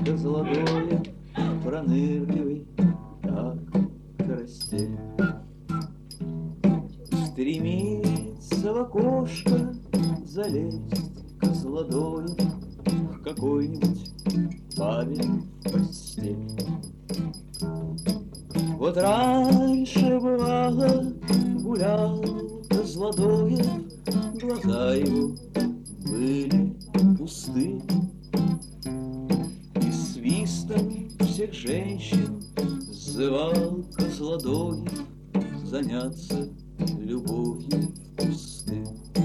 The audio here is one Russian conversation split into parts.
Козлодоев пронырливый, как карастель. Стремится в окошко залезть Козлодоев к какой-нибудь бабе в постель. Вот раньше, бывало, гулял Козлодоев, глаза его были пусты, и свистом всех женщин сзывал Козлодоев заняться любовью в кусты.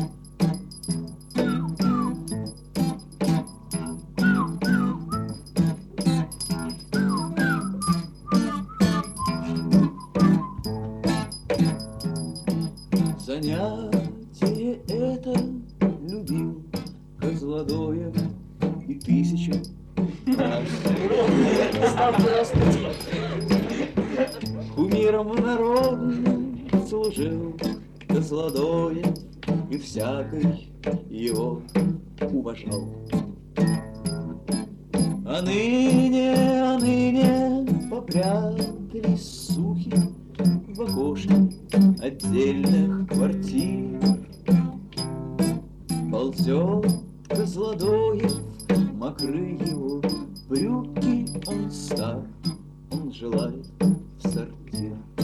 Занятие это любил Козлодоев и тысячу раз. Кумиром народным служил Козлодоев и всякий его уважал. А ныне попрятались сухи в окошке отдельных квартир. Ползет Козлодоев, мокры его брюки, он стар, он желает в сортир.